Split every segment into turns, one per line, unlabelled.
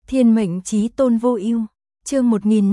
Thiên mệnh chí tôn vô ưu, chương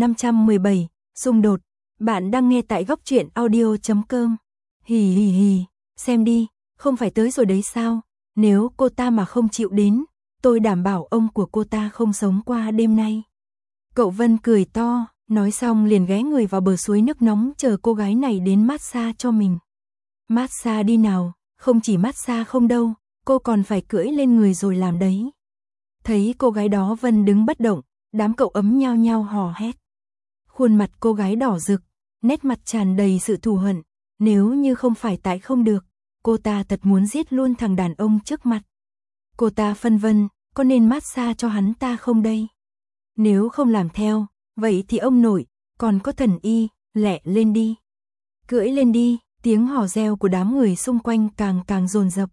1517, xung đột. Bạn đang nghe tại góc truyện audio.com. Hì hì hì, xem đi, không phải tới rồi đấy sao? Nếu cô ta mà không chịu đến, tôi đảm bảo ông của cô ta không sống qua đêm nay. Cậu Vân cười to, nói xong liền ghé người vào bờ suối nước nóng chờ cô gái này đến massage cho mình. Massage đi nào, không chỉ massage không đâu, cô còn phải cưỡi lên người rồi làm đấy. Thấy cô gái đó Vân đứng bất động, đám cậu ấm nhao nhao hò hét. Khuôn mặt cô gái đỏ rực, nét mặt tràn đầy sự thù hận, nếu như không phải tại không được, cô ta thật muốn giết luôn thằng đàn ông trước mặt. Cô ta phân vân, có nên massage cho hắn ta không đây? Nếu không làm theo, vậy thì ông nội, còn có thần y, lẹ lên đi. Cưỡi lên đi, tiếng hò reo của đám người xung quanh càng dồn dập.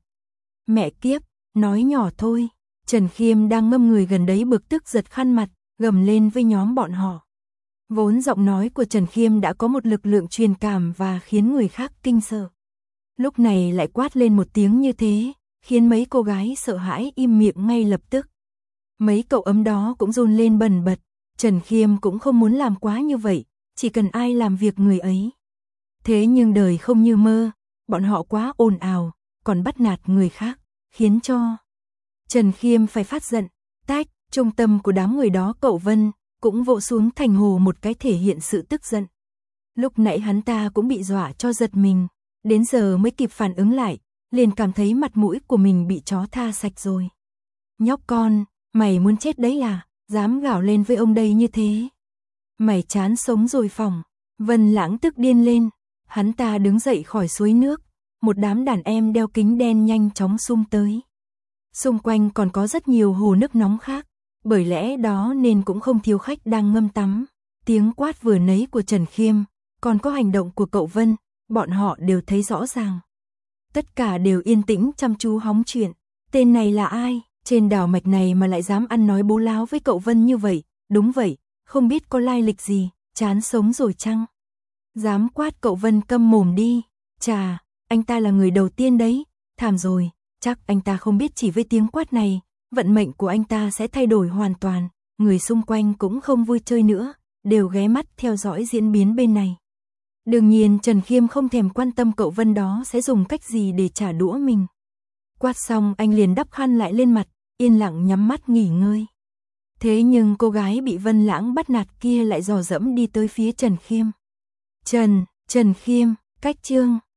Mẹ kiếp, nói nhỏ thôi. Trần Khiêm đang ngâm người gần đấy bực tức giật khăn mặt, gầm lên với nhóm bọn họ. Vốn giọng nói của Trần Khiêm đã có một lực lượng truyền cảm và khiến người khác kinh sợ. Lúc này lại quát lên một tiếng như thế, khiến mấy cô gái sợ hãi im miệng ngay lập tức. Mấy cậu ấm đó cũng run lên bần bật, Trần Khiêm cũng không muốn làm quá như vậy, chỉ cần ai làm việc người ấy. Thế nhưng đời không như mơ, bọn họ quá ồn ào, còn bắt nạt người khác, khiến cho Trần Khiêm phải phát giận. Tách, trung tâm của đám người đó cậu Vân cũng vỗ xuống thành hồ một cái thể hiện sự tức giận. Lúc nãy hắn ta cũng bị dọa cho giật mình, đến giờ mới kịp phản ứng lại, liền cảm thấy mặt mũi của mình bị chó tha sạch rồi. Nhóc con, mày muốn chết đấy à, dám gào lên với ông đây như thế. Mày chán sống rồi phỏng. Vân Lãng tức điên lên, hắn ta đứng dậy khỏi suối nước, một đám đàn em đeo kính đen nhanh chóng xung tới. Xung quanh còn có rất nhiều hồ nước nóng khác, bởi lẽ đó nên cũng không thiếu khách đang ngâm tắm. Tiếng quát vừa nấy của Trần Khiêm, còn có hành động của cậu Vân, bọn họ đều thấy rõ ràng. Tất cả đều yên tĩnh chăm chú hóng chuyện. Tên này là ai? Trên đảo mạch này mà lại dám ăn nói bố láo với cậu Vân như vậy? Đúng vậy, không biết có lai lịch gì, chán sống rồi chăng? Dám quát cậu Vân câm mồm đi. Chà, anh ta là người đầu tiên đấy, thảm rồi. Chắc anh ta không biết chỉ với tiếng quát này, vận mệnh của anh ta sẽ thay đổi hoàn toàn. Người xung quanh cũng không vui chơi nữa, đều ghé mắt theo dõi diễn biến bên này. Đương nhiên Trần Khiêm không thèm quan tâm cậu Vân đó sẽ dùng cách gì để trả đũa mình. Quát xong anh liền đắp khăn lại lên mặt, yên lặng nhắm mắt nghỉ ngơi. Thế nhưng cô gái bị Vân Lãng bắt nạt kia lại dò dẫm đi tới phía Trần Khiêm. Trần Khiêm, cách chương.